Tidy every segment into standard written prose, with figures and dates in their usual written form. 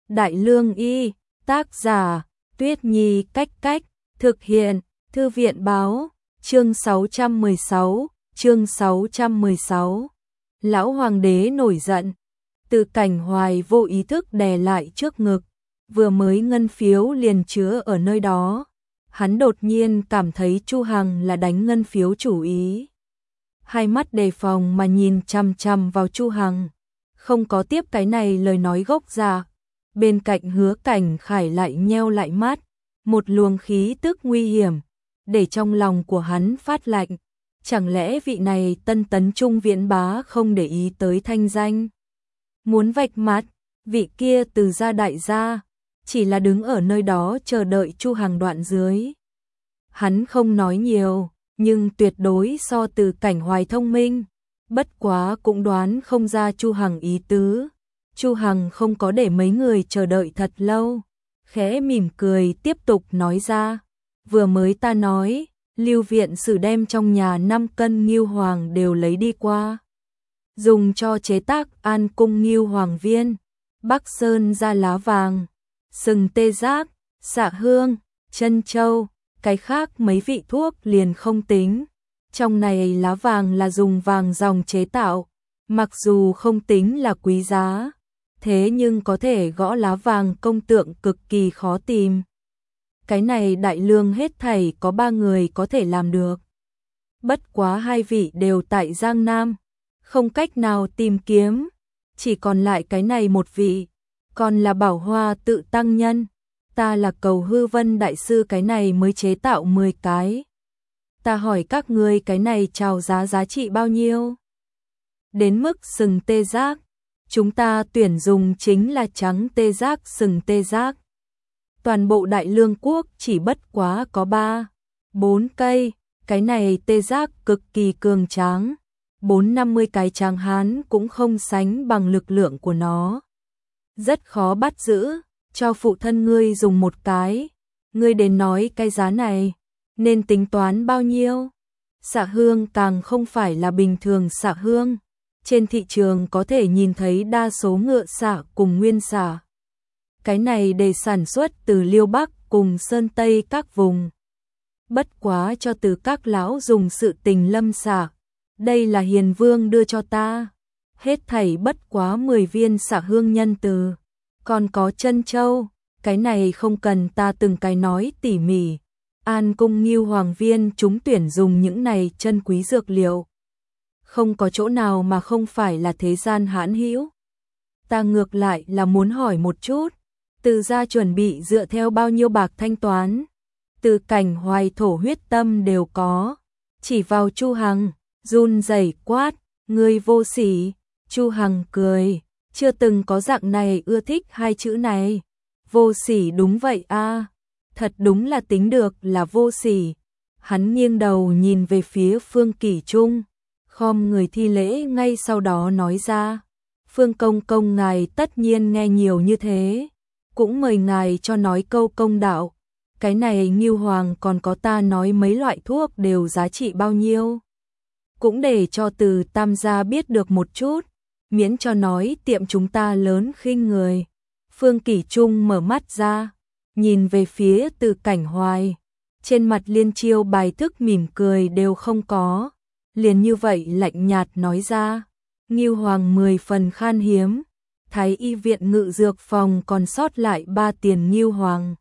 Đại Lương Y, tác giả, Tuyết Nhi Cách Cách, thực hiện, Thư viện Báo, chương 616. Lão Hoàng đế nổi giận, Từ Cảnh Hoài vô ý thức đè lại trước ngực, vừa mới ngân phiếu liền chứa ở nơi đó. Hắn đột nhiên cảm thấy Chu Hằng là đánh ngân phiếu chủ ý. Hai mắt đề phòng mà nhìn chằm chằm vào Chu Hằng, không có tiếp cái này lời nói gốc ra. Bên cạnh Hứa Cảnh Khải lại nheo lại mắt, một luồng khí tức nguy hiểm, để trong lòng của hắn phát lạnh. Chẳng lẽ vị này Tân Tấn Trung Viễn Bá không để ý tới thanh danh? Muốn vạch mặt, vị kia Từ gia đại gia, chỉ là đứng ở nơi đó chờ đợi Chu Hằng đoạn dưới. Hắn không nói nhiều, nhưng tuyệt đối so Từ Cảnh Hoài thông minh, bất quá cũng đoán không ra Chu Hằng ý tứ. Chu Hằng không có để mấy người chờ đợi thật lâu, khẽ mỉm cười tiếp tục nói ra, vừa mới ta nói, Lưu viện sử đem trong nhà 5 cân ngưu hoàng đều lấy đi qua, dùng cho chế tác An Cung ngưu hoàng viên, Bắc Sơn ra lá vàng, sừng tê giác, xạ hương, chân châu, cái khác mấy vị thuốc liền không tính. Trong này lá vàng là dùng vàng ròng chế tạo, mặc dù không tính là quý giá, thế nhưng có thể gõ lá vàng công tượng cực kỳ khó tìm. Cái này Đại Lương hết thảy có 3 người có thể làm được. Bất quá 2 vị đều tại Giang Nam, không cách nào tìm kiếm, chỉ còn lại cái này một vị, còn là Bảo Hoa tự tăng nhân. Ta là Cầu Hư Vân đại sư, cái này mới chế tạo 10 cái. Ta hỏi các ngươi cái này chào giá trị bao nhiêu? Đến mức sừng tê giác, chúng ta tuyển dùng chính là trắng tê giác sừng tê giác. Toàn bộ Đại Lương quốc chỉ bất quá có 3-4 cây, cái này tê giác cực kỳ cường tráng, 4-50 cái tráng hán cũng không sánh bằng lực lượng của nó. Rất khó bắt giữ, cho phụ thân ngươi dùng một cái, ngươi đến nói cái giá này, nên tính toán bao nhiêu? Xạ hương càng không phải là bình thường xạ hương, trên thị trường có thể nhìn thấy đa số ngựa xạ cùng nguyên xạ. Cái này để sản xuất từ Liêu Bắc cùng Sơn Tây các vùng. Bất quá cho từ các lão dùng sự tình lâm xạ, đây là Hiền Vương đưa cho ta. Hết thảy bất quá 10 viên xạ hương nhân từ. Còn có chân châu, cái này không cần ta từng cái nói tỉ mỉ. An Cung ngưu hoàng viên chúng tuyển dùng những này chân quý dược liệu. Không có chỗ nào mà không phải là thế gian hãn hữu. Ta ngược lại là muốn hỏi một chút, Từ gia chuẩn bị dựa theo bao nhiêu bạc thanh toán? Từ Cảnh Hoài thổ huyết tâm đều có, chỉ vào Chu Hằng, run rẩy quát, ngươi vô sỉ. Chu Hằng cười, chưa từng có dạng này ưa thích hai chữ này. Vô sỉ đúng vậy a, thật đúng là tính được là vô sỉ. Hắn nghiêng đầu nhìn về phía Phương Kỷ Trung, khom người thi lễ, ngay sau đó nói ra, Phương công công ngài tất nhiên nghe nhiều như thế, cũng mời ngài cho nói câu công đạo. Cái này ngưu hoàng còn có ta nói mấy loại thuốc đều giá trị bao nhiêu, cũng để cho Từ tam gia biết được một chút, miễn cho nói tiệm chúng ta lớn khinh người. Phương Kỷ Trung mở mắt ra, nhìn về phía Từ Cảnh Hoài, trên mặt liên chiêu bài thức mỉm cười đều không có, liền như vậy lạnh nhạt nói ra, ngưu hoàng 10 phần khan hiếm, Thái y viện ngự dược phòng còn sót lại 3 tiền ngưu hoàng.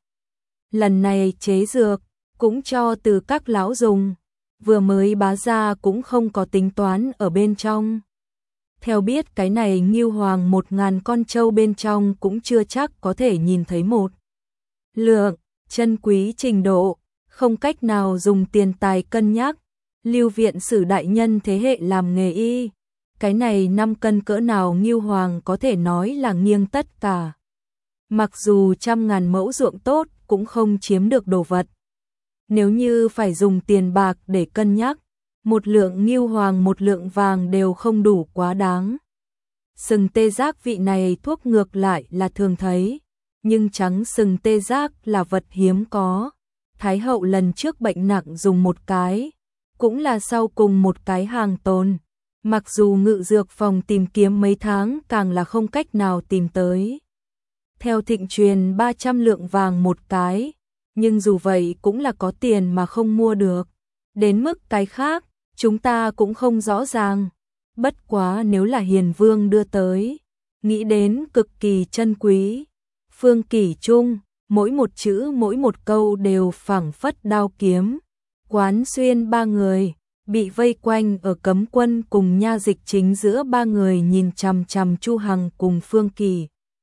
Lần này chế dược, cũng cho từ các lão dùng, vừa mới bá ra cũng không có tính toán ở bên trong. Theo biết cái này ngưu hoàng 1000 con trâu bên trong cũng chưa chắc có thể nhìn thấy một lượng, chân quý trình độ, không cách nào dùng tiền tài cân nhắc. Lưu viện sử đại nhân thế hệ làm nghề y, cái này 5 cân cỡ nào ngưu hoàng có thể nói là nghiêng tất cả. Mặc dù 100.000 mẫu ruộng tốt cũng không chiếm được đồ vật. Nếu như phải dùng tiền bạc để cân nhắc, một lượng ngưu hoàng một lượng vàng đều không đủ quá đáng. Sừng tê giác vị này thuốc ngược lại là thường thấy, nhưng trắng sừng tê giác là vật hiếm có. Thái hậu lần trước bệnh nặng dùng một cái, cũng là sau cùng một cái hàng tồn. Mặc dù ngự dược phòng tìm kiếm mấy tháng càng là không cách nào tìm tới. theo thịnh truyền 300 lượng vàng một cái, nhưng dù vậy cũng là có tiền mà không mua được. Đến mức cái khác, chúng ta cũng không rõ ràng. Bất quá nếu là Hiền Vương đưa tới, nghĩ đến cực kỳ chân quý. Phương Kỷ Trung, mỗi một chữ mỗi một câu đều phảng phất đao kiếm. Quán Xuyên ba người bị vây quanh ở cấm quân cùng Nha Dịch chính giữa ba người nhìn chằm chằm Chu Hằng cùng Phương Kỷ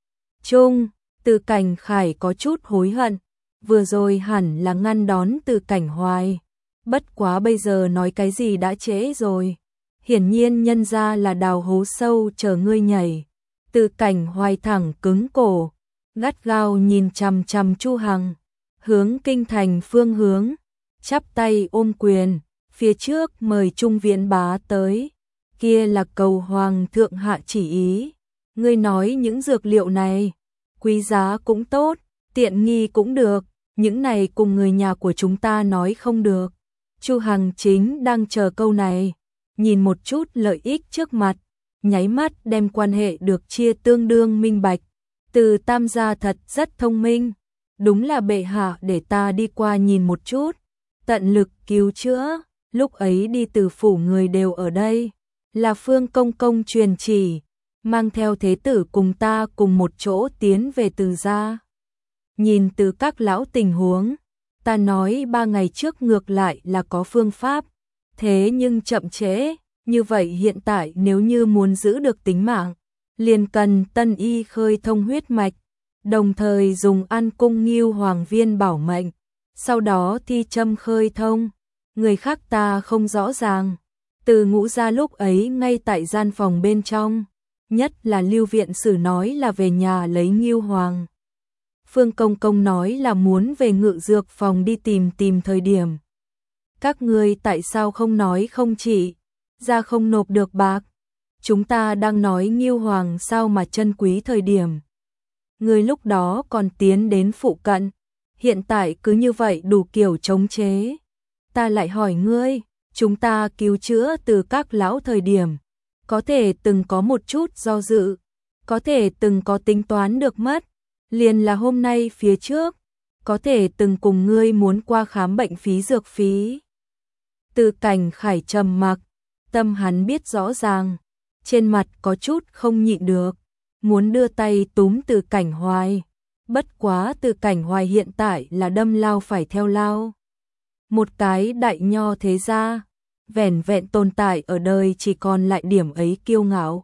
Trung. Từ Cảnh Khải có chút hối hận, vừa rồi hẳn là ngăn đón Từ Cảnh Hoài. Bất quá bây giờ nói cái gì đã trễ rồi. Hiển nhiên nhân ra là đào hố sâu chờ ngươi nhảy. Từ Cảnh Hoài thẳng cứng cổ, gắt gao nhìn chằm chằm Chu Hằng, hướng kinh thành phương hướng, chắp tay ôm quyền, phía trước mời Trung Viễn Bá tới, kia là cầu hoàng thượng hạ chỉ ý. Ngươi nói những dược liệu này, quý giá cũng tốt, tiện nghi cũng được, những này cùng người nhà của chúng ta nói không được. Chu Hằng chính đang chờ câu này, nhìn một chút lợi ích trước mặt, nháy mắt đem quan hệ được chia tương đương minh bạch. Từ Tam gia thật rất thông minh, đúng là bệ hạ để ta đi qua nhìn một chút, tận lực cứu chữa. Lúc ấy đi Từ phủ người đều ở đây, là Phương công công truyền chỉ, mang theo thế tử cùng ta cùng một chỗ tiến về Từ gia. Nhìn từ các lão tình huống, ta nói 3 ngày trước ngược lại là có phương pháp, thế nhưng chậm trễ, như vậy hiện tại nếu như muốn giữ được tính mạng, liền cần tân y khơi thông huyết mạch, đồng thời dùng An Cung Ngưu Hoàng viên bảo mệnh, sau đó thi châm khơi thông. Người khác ta không rõ ràng. Từ Ngũ gia lúc ấy ngay tại gian phòng bên trong, nhất là Lưu viện sử nói là về nhà lấy Ngưu Hoàng. Phương công công nói là muốn về Ngự dược phòng đi tìm thời điểm. Các ngươi tại sao không nói không chỉ, ra không nộp được bạc? Chúng ta đang nói Ngưu Hoàng sao mà chân quý thời điểm. Người lúc đó còn tiến đến phụ cận, hiện tại cứ như vậy đủ kiểu chống chế. Ta lại hỏi ngươi, chúng ta cứu chữa từ các lão thời điểm, có thể từng có một chút do dự, có thể từng có tính toán được mất, liền là hôm nay phía trước, có thể từng cùng ngươi muốn qua khám bệnh phí dược phí. Từ Cảnh Khải trầm mặc, tâm hắn biết rõ ràng, trên mặt có chút không nhịn được, muốn đưa tay túm Từ Cảnh Hoài. Bất quá Từ Cảnh Hoài hiện tại là đâm lao phải theo lao. Một cái đại nho thế gia, vẻn vẹn tồn tại ở đời chỉ còn lại điểm ấy kiêu ngạo.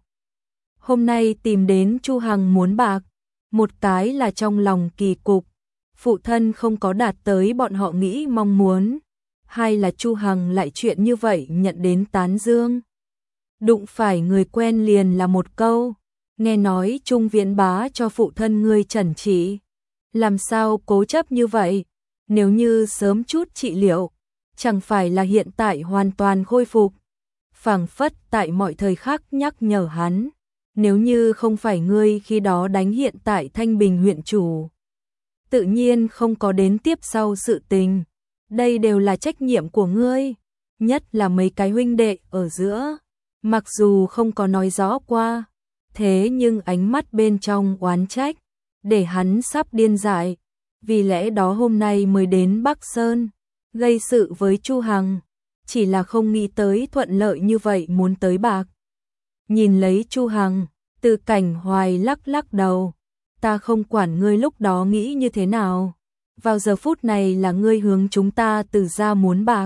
Hôm nay tìm đến Chu Hằng muốn bạc, một cái là trong lòng kỳ cục, phụ thân không có đạt tới bọn họ nghĩ mong muốn, hai là Chu Hằng lại chuyện như vậy nhận đến tán dương. Đụng phải người quen liền là một câu, nghe nói Trung Viễn Bá cho phụ thân ngươi trần trị, làm sao cố chấp như vậy? Nếu như sớm chút trị liệu, chẳng phải là hiện tại hoàn toàn khôi phục. Phảng phất tại mọi thời khắc nhắc nhở hắn, nếu như không phải ngươi khi đó đánh hiện tại Thanh Bình huyện chủ, tự nhiên không có đến tiếp sau sự tình. Đây đều là trách nhiệm của ngươi, nhất là mấy cái huynh đệ ở giữa. Mặc dù không có nói rõ qua, thế nhưng ánh mắt bên trong oán trách, để hắn sắp điên dại. Vì lẽ đó hôm nay mới đến Bắc Sơn, gây sự với Chu Hằng, chỉ là không nghĩ tới thuận lợi như vậy muốn tới bạc. Nhìn lấy Chu Hằng, Từ Cảnh Hoài lắc lắc đầu, ta không quản ngươi lúc đó nghĩ như thế nào, vào giờ phút này là ngươi hướng chúng ta Từ gia muốn bạc.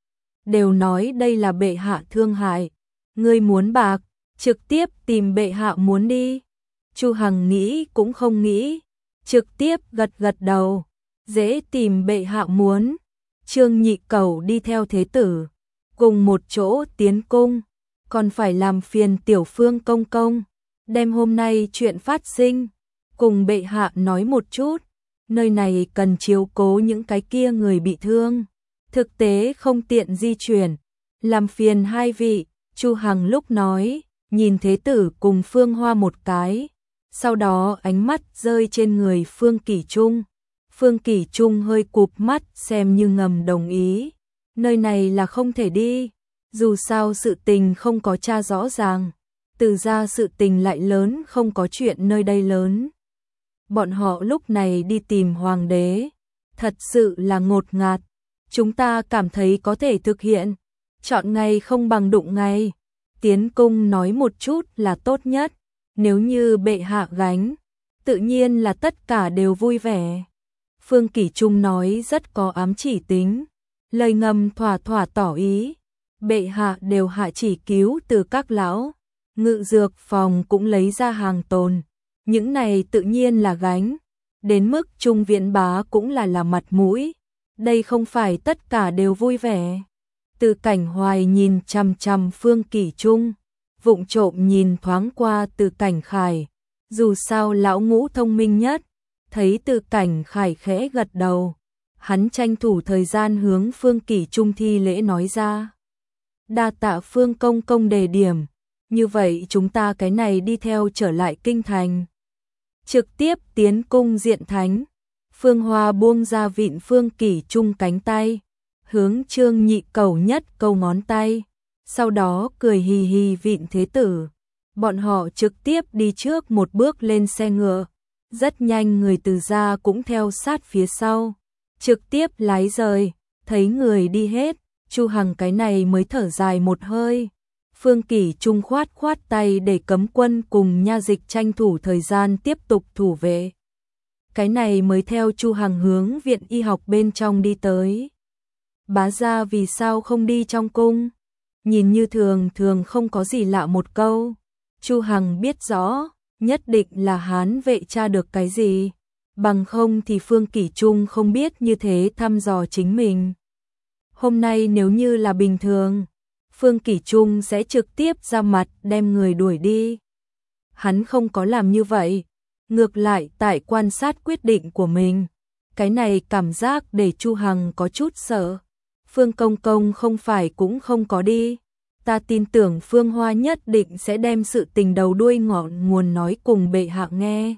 Đều nói đây là bệ hạ thương hại, ngươi muốn bạc, trực tiếp tìm bệ hạ muốn đi. Chu Hằng nghĩ cũng không nghĩ, trực tiếp gật gật đầu, dễ tìm bệ hạ muốn. Trương Nhị Cẩu đi theo thế tử, cùng một chỗ tiến cung, còn phải làm phiền Tiểu Phương công công, đem hôm nay chuyện phát sinh, cùng bệ hạ nói một chút, nơi này cần chiếu cố những cái kia người bị thương, thực tế không tiện di chuyển, làm phiền hai vị. Chu Hằng lúc nói, nhìn thế tử cùng Phương Hoa một cái, sau đó ánh mắt rơi trên người Phương Kỷ Trung. Phương Kỷ Trung hơi cụp mắt xem như ngầm đồng ý. Nơi này là không thể đi, dù sao sự tình không có tra rõ ràng, Từ gia sự tình lại lớn không có chuyện nơi đây lớn. bọn họ lúc này đi tìm hoàng đế, thật sự là ngột ngạt. Chúng ta cảm thấy có thể thực hiện, chọn ngày không bằng đụng ngày. Tiến cung nói một chút là tốt nhất, nếu như bệ hạ gánh, tự nhiên là tất cả đều vui vẻ. Phương Kỷ Trung nói rất có ám chỉ tính, lời ngầm thỏa thỏa tỏ ý, bệ hạ đều hạ chỉ cứu từ các lão, ngự dược phòng cũng lấy ra hàng tồn, những này tự nhiên là gánh, đến mức Trung Viễn Bá cũng là mặt mũi, đây không phải tất cả đều vui vẻ. Từ Cảnh Hoài nhìn chằm chằm Phương Kỷ Trung, vụng trộm nhìn thoáng qua Từ Cảnh Khải, dù sao lão ngũ thông minh nhất, thấy Từ Cảnh Khải khẽ gật đầu, hắn tranh thủ thời gian hướng Phương Kỷ Trung thi lễ nói ra. Đa tạ Phương công công đề điểm, như vậy chúng ta cái này đi theo trở lại kinh thành. Trực tiếp tiến cung diện thánh, Phương Hoa buông ra vịn Phương Kỷ Trung cánh tay, hướng Trương Nhị cầu nhất câu ngón tay, sau đó cười hì hì vịn thế tử. Bọn họ trực tiếp đi trước một bước lên xe ngựa, rất nhanh người Từ gia cũng theo sát phía sau, trực tiếp lái rời, thấy người đi hết, Chu Hằng cái này mới thở dài một hơi. Phương Kỷ Trung khoát khoát tay để cấm quân cùng nha dịch tranh thủ thời gian tiếp tục thủ vệ. Cái này mới theo Chu Hằng hướng viện y học bên trong đi tới. Bá gia vì sao không đi trong cung? Nhìn như thường thường không có gì lạ một câu. Chu Hằng biết rõ, nhất định là Hán vệ tra được cái gì. Bằng không thì Phương Kỷ Trung không biết như thế thăm dò chính mình. Hôm nay nếu như là bình thường, Phương Kỷ Trung sẽ trực tiếp ra mặt đem người đuổi đi. Hắn không có làm như vậy, ngược lại tại quan sát quyết định của mình. Cái này cảm giác để Chu Hằng có chút sợ. Phương công công không phải cũng không có đi. Ta tin tưởng Phương Hoa nhất định sẽ đem sự tình đầu đuôi ngọn nguồn nói cùng bệ hạ nghe.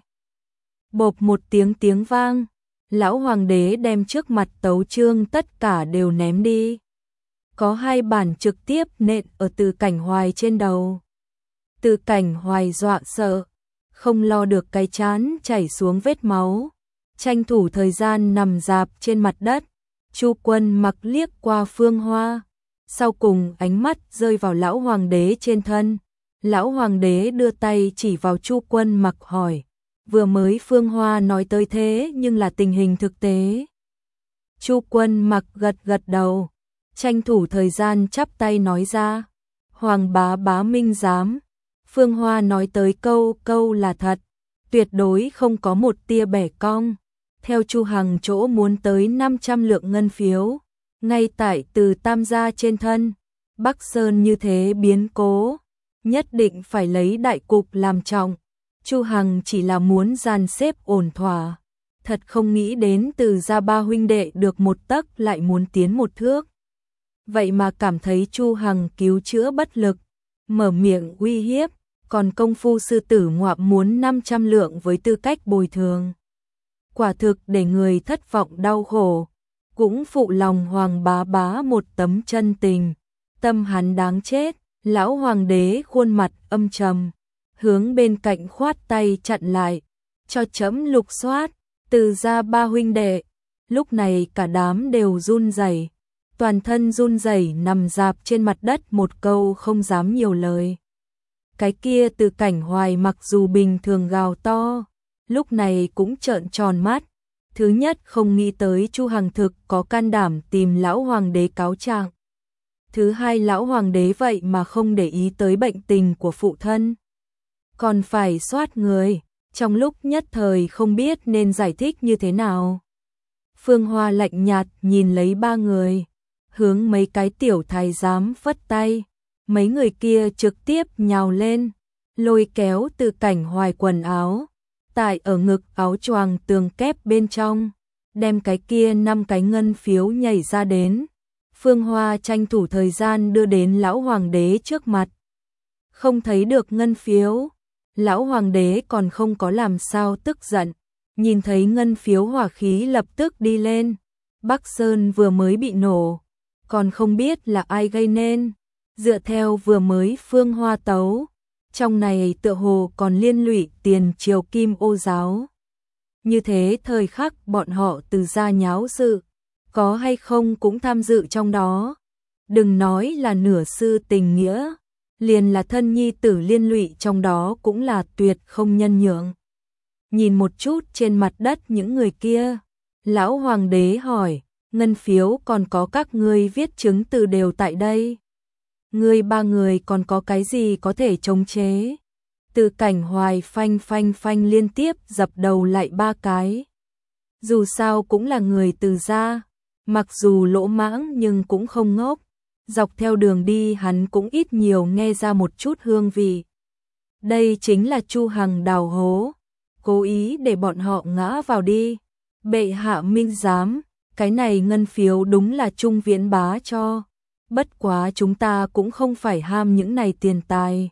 Bộp một tiếng vang, lão hoàng đế đem trước mặt tấu chương tất cả đều ném đi. Có hai bản trực tiếp nện ở Từ Cảnh Hoài trên đầu. Từ Cảnh Hoài dọa sợ, không lo được cái chán chảy xuống vết máu, tranh thủ thời gian nằm rạp trên mặt đất. Chu Quân Mặc liếc qua Phương Hoa, sau cùng ánh mắt rơi vào lão hoàng đế trên thân. Lão hoàng đế đưa tay chỉ vào Chu Quân Mặc hỏi, vừa mới Phương Hoa nói tới thế nhưng là tình hình thực tế. Chu Quân Mặc gật gật đầu, tranh thủ thời gian chắp tay nói ra, Hoàng bá bá minh giám, Phương Hoa nói tới câu là thật, tuyệt đối không có một tia bẻ cong. Theo Chu Hằng chỗ muốn tới 500 lượng ngân phiếu, ngay tại Từ Tam gia trên thân, Bắc Sơn như thế biến cố, nhất định phải lấy đại cục làm trọng. Chu Hằng chỉ là muốn dàn xếp ổn thỏa, thật không nghĩ đến Từ gia ba huynh đệ được một tấc lại muốn tiến một thước. Vậy mà cảm thấy Chu Hằng cứu chữa bất lực, mở miệng uy hiếp, còn công phu sư tử ngoạm muốn 500 lượng với tư cách bồi thường. Quả thực để người thất vọng đau khổ, cũng phụ lòng Hoàng bá bá một tấm chân tình, tâm hắn đáng chết. Lão hoàng đế khuôn mặt âm trầm, hướng bên cạnh khoát tay chặn lại, cho chấm lục soát. Từ gia ba huynh đệ, lúc này cả đám đều run rẩy, toàn thân run rẩy nằm rạp trên mặt đất một câu không dám nhiều lời. Cái kia Từ Cảnh Hoài mặc dù bình thường gào to, lúc này cũng trợn tròn mắt. Thứ nhất không nghĩ tới Chu Hằng thực có can đảm tìm lão hoàng đế cáo trạng. Thứ hai lão hoàng đế vậy mà không để ý tới bệnh tình của phụ thân, còn phải soát người, trong lúc nhất thời không biết nên giải thích như thế nào. Phương Hoa lạnh nhạt nhìn lấy ba người, hướng mấy cái tiểu thái giám phất tay, mấy người kia trực tiếp nhào lên, lôi kéo Từ Cảnh Hoài quần áo, tại ở ngực áo choàng tường kép bên trong, đem cái kia 5 cái ngân phiếu nhảy ra đến. Phương Hoa tranh thủ thời gian đưa đến lão hoàng đế trước mặt. Không thấy được ngân phiếu, lão hoàng đế còn không có làm sao tức giận, nhìn thấy ngân phiếu hỏa khí lập tức đi lên. Bắc Sơn vừa mới bị nổ, còn không biết là ai gây nên, dựa theo vừa mới Phương Hoa tấu, trong này tựa hồ còn liên lụy tiền triều Kim Ô giáo. như thế thời khắc bọn họ Từ gia nháo sự, có hay không cũng tham dự trong đó. Đừng nói là nửa sư tình nghĩa, liền là thân nhi tử liên lụy trong đó cũng là tuyệt không nhân nhượng. Nhìn một chút trên mặt đất những người kia, lão hoàng đế hỏi, ngân phiếu còn có các ngươi viết chứng từ đều tại đây. Ngươi ba người còn có cái gì có thể chống chế? Từ Cảnh Hoài phanh phanh phanh liên tiếp dập đầu lại 3 cái. Dù sao cũng là người Từ gia, mặc dù lỗ mãng nhưng cũng không ngốc. Dọc theo đường đi hắn cũng ít nhiều nghe ra một chút hương vị. Đây chính là Chu Hằng đào hố, cố ý để bọn họ ngã vào đi. Bệ hạ minh giám, cái này ngân phiếu đúng là Trung Viễn bá cho. Bất quá chúng ta cũng không phải ham những này tiền tài.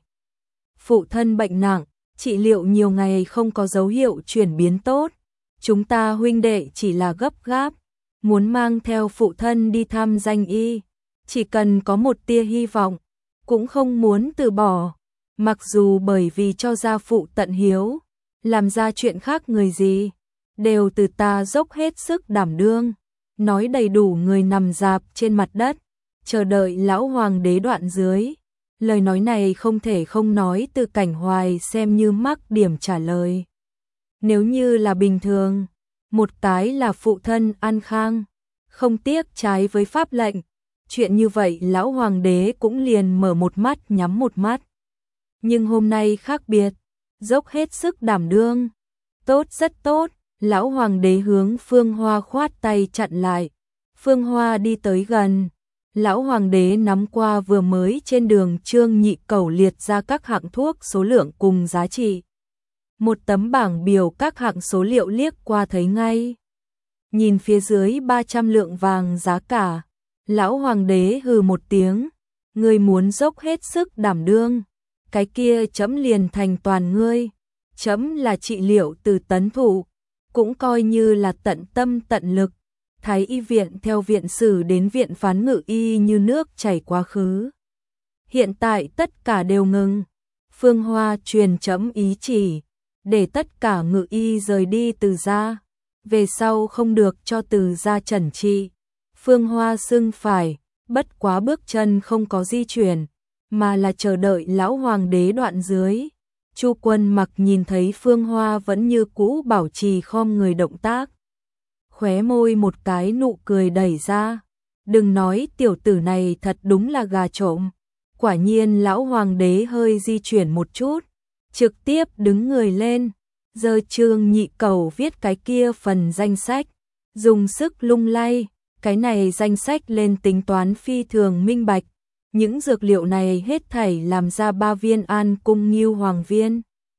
Phụ thân bệnh nặng, trị liệu nhiều ngày không có dấu hiệu chuyển biến tốt. Chúng ta huynh đệ chỉ là gấp gáp, muốn mang theo phụ thân đi thăm danh y. Chỉ cần có một tia hy vọng, cũng không muốn từ bỏ. Mặc dù bởi vì cho gia phụ tận hiếu, làm ra chuyện khác người gì, đều từ ta dốc hết sức đảm đương. Nói đầy đủ người nằm rạp trên mặt đất, chờ đợi lão hoàng đế đoạn dưới. Lời nói này không thể không nói Từ Cảnh Hoài xem như mắc điểm trả lời. Nếu như là bình thường, một cái là phụ thân an khang, không tiếc trái với pháp lệnh. Chuyện như vậy lão hoàng đế cũng liền mở một mắt nhắm một mắt. Nhưng hôm nay khác biệt, dốc hết sức đảm đương. Tốt, rất tốt, lão hoàng đế hướng Phương Hoa khoát tay chặn lại. Phương Hoa đi tới gần. Lão hoàng đế nắm qua vừa mới trên đường Trương Nhị Cẩu liệt ra các hạng thuốc số lượng cùng giá trị. Một tấm bảng biểu các hạng số liệu liếc qua thấy ngay. Nhìn phía dưới 300 lượng vàng giá cả, lão hoàng đế hừ một tiếng, ngươi muốn dốc hết sức đảm đương, cái kia chấm liền thành toàn ngươi. Chấm là trị liệu từ tấn thụ, cũng coi như là tận tâm tận lực. Thái y viện theo viện sử đến viện phán ngự y như nước chảy quá khứ. Hiện tại tất cả đều ngừng. Phương Hoa truyền chấm ý chỉ, để tất cả ngự y rời đi Từ gia. Về sau không được cho Từ gia trần trị. Phương Hoa xưng phải, bất quá bước chân không có di chuyển, mà là chờ đợi lão hoàng đế đoạn dưới. Chu Quân Mặc nhìn thấy Phương Hoa vẫn như cũ bảo trì khom người động tác. Khóe môi một cái nụ cười đẩy ra. Đừng nói tiểu tử này thật đúng là gà trộm. Quả nhiên lão hoàng đế hơi di chuyển một chút, trực tiếp đứng người lên, giơ Trương Nhị Cẩu viết cái kia phần danh sách, dùng sức lung lay, cái này danh sách lên tính toán phi thường minh bạch. Những dược liệu này hết thảy làm ra 3 viên An Cung Ngưu Hoàng viên.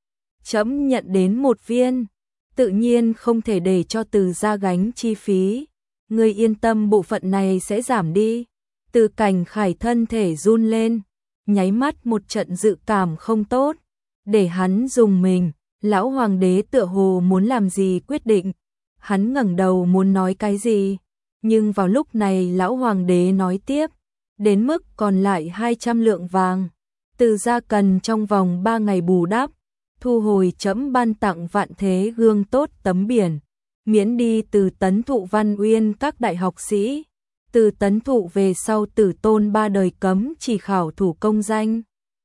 Chấm nhận đến 1 viên, tự nhiên không thể để cho Từ gia gánh chi phí. Người yên tâm, bộ phận này sẽ giảm đi. Từ Cảnh Khải thân thể run lên, nháy mắt một trận dự cảm không tốt, để hắn dùng mình. Lão hoàng đế tựa hồ muốn làm gì quyết định, hắn ngẩng đầu muốn nói cái gì, nhưng vào lúc này lão hoàng đế nói tiếp, đến mức còn lại 200 lượng vàng, Từ gia cần trong vòng 3 ngày bù đắp, thu hồi chấm ban tặng Vạn Thế Gương tốt tấm biển, miễn đi Từ Tấn Thụ Văn Uyên các đại học sĩ. Từ Tấn Thụ về sau tử tôn 3 đời cấm chỉ khảo thủ công danh.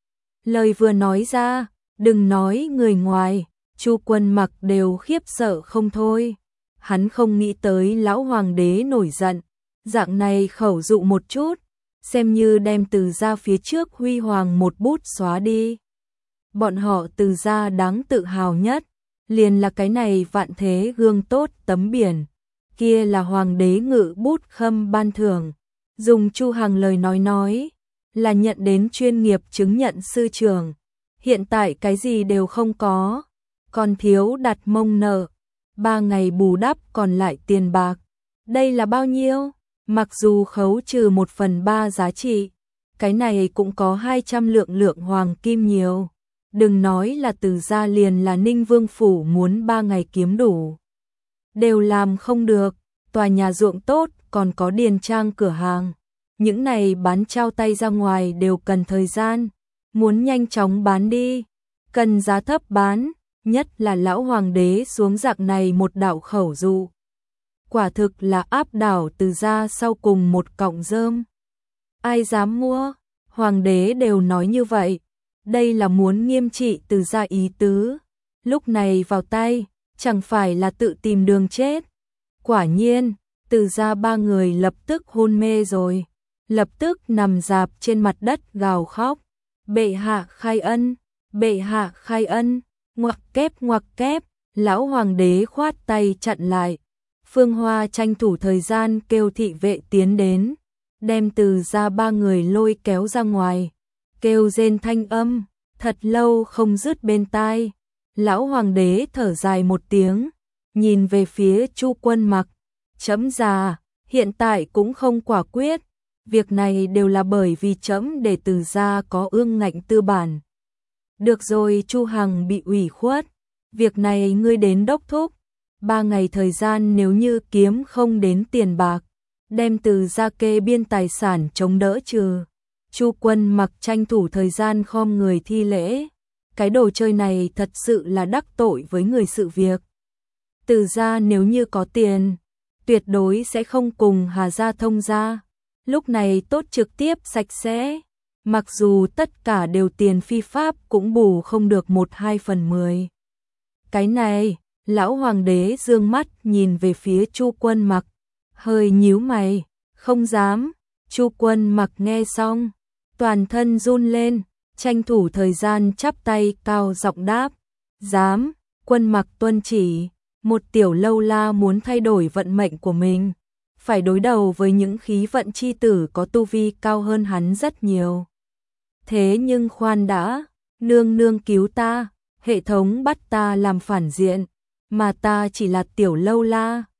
Lời vừa nói ra, đừng nói người ngoài, Chu Quân Mặc đều khiếp sợ không thôi. Hắn không nghĩ tới lão hoàng đế nổi giận, dạng này khẩu dụ một chút, xem như đem Từ gia phía trước huy hoàng một bút xóa đi. Bọn họ Từ gia đáng tự hào nhất, liền là cái này Vạn Thế Gương tốt tấm biển, kia là hoàng đế ngự bút khâm ban thưởng. Dùng Chu Hằng lời nói, là nhận đến chuyên nghiệp chứng nhận sư trưởng. Hiện tại cái gì đều không có, còn thiếu đặt mông nợ, 3 ngày bù đắp còn lại tiền bạc. Đây là bao nhiêu? Mặc dù khấu trừ 1/3 giá trị, cái này cũng có 200 lượng hoàng kim nhiều. Đừng nói là Từ gia, liền là Ninh Vương phủ muốn 3 ngày kiếm đủ, đều làm không được. Tòa nhà ruộng tốt, còn có điền trang cửa hàng, những này bán trao tay ra ngoài đều cần thời gian, muốn nhanh chóng bán đi, cần giá thấp bán, nhất là lão hoàng đế xuống dạng này một đạo khẩu dụ. Quả thực là áp đảo Từ gia sau cùng một cọng rơm. Ai dám mua, hoàng đế đều nói như vậy, đây là muốn nghiêm trị Từ gia ý tứ, lúc này vào tay, chẳng phải là tự tìm đường chết. Quả nhiên, Từ gia ba người lập tức hôn mê rồi, lập tức nằm rạp trên mặt đất gào khóc. Bệ hạ khai ân, bệ hạ khai ân, ngoặc kép, lão hoàng đế khoát tay chặn lại. Phương Hoa tranh thủ thời gian kêu thị vệ tiến đến, đem Từ gia ba người lôi kéo ra ngoài, kêu rên thanh âm, thật lâu không dứt bên tai. Lão hoàng đế thở dài một tiếng, nhìn về phía Chu Quân Mặc, chấm già, hiện tại cũng không quả quyết, việc này đều là bởi vì chấm để Từ gia có ương ngạnh tư bản. Được rồi, Chu Hằng bị ủy khuất, việc này ngươi đến đốc thúc, 3 ngày thời gian nếu như kiếm không đến tiền bạc, đem Từ gia kê biên tài sản chống đỡ trừ. Chu Quân Mặc tranh thủ thời gian khom người thi lễ, cái đồ chơi này thật sự là đắc tội với người sự việc. Từ gia nếu như có tiền, tuyệt đối sẽ không cùng Hà gia thông gia, lúc này tốt trực tiếp sạch sẽ, mặc dù tất cả đều tiền phi pháp cũng bù không được 1/2/10. Cái này, lão hoàng đế dương mắt nhìn về phía Chu Quân Mặc, hơi nhíu mày, không dám. Chu Quân Mặc nghe xong, toàn thân run lên, tranh thủ thời gian chắp tay cao giọng đáp, dám. Quân Mặc tuân chỉ, một tiểu lâu la muốn thay đổi vận mệnh của mình, phải đối đầu với những khí vận chi tử có tu vi cao hơn hắn rất nhiều. Thế nhưng khoan đã, nương nương cứu ta, hệ thống bắt ta làm phản diện, mà ta chỉ là tiểu lâu la,